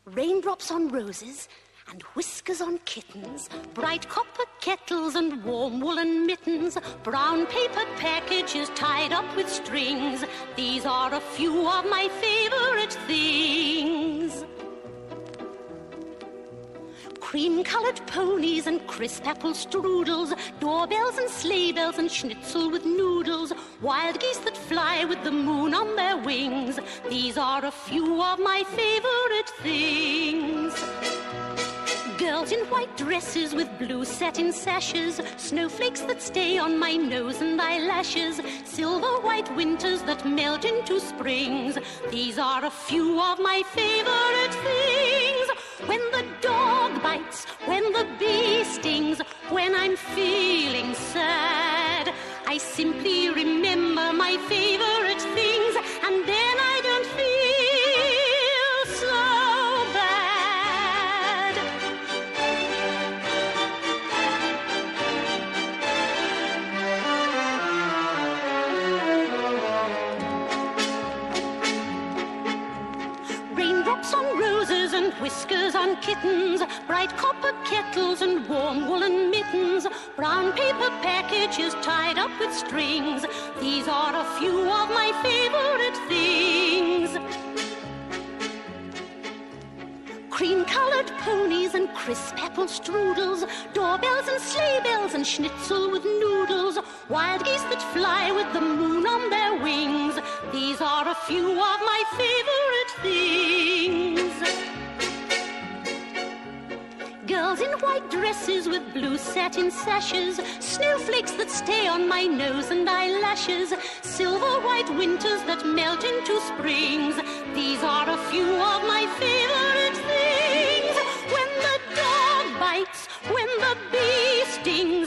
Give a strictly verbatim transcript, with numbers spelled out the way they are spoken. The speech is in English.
Raindrops on roses and whiskers on kittens, bright copper kettles and warm woolen mittens, brown paper packages tied up with strings. These are a few of my favorite things. Cream-colored ponies and crisp apple strudels, doorbells and sleigh bells and schnitzel with noodles, wild geese that fly with the moon on their wings. These are a few of my favorite things. Girls in white dresses with blue satin sashes, snowflakes that stay on my nose and eyelashes, silver white winters that melt into springs. These are a few of my favorite things. When the dog bites, when the bee stings, when I'm feeling sad, I simply remember my favorite things, and then I don't feel so bad. Raindrops on roses and whiskers on kittens, bright copper kettles and warm woolen mittens, brown paper packages tied up with strings. These are a few of my favorite things. Cream-colored ponies and crisp apple strudels, doorbells and sleigh bells and schnitzel with noodles, wild geese that fly with the moon on their wings. These are a few of my favorite things. Girls in white dresses with blue satin sashes, snowflakes that stay on my nose and eyelashes, silver white winters that melt into springs. These are a few of my favorite things. When the dog bites, when the bee stings,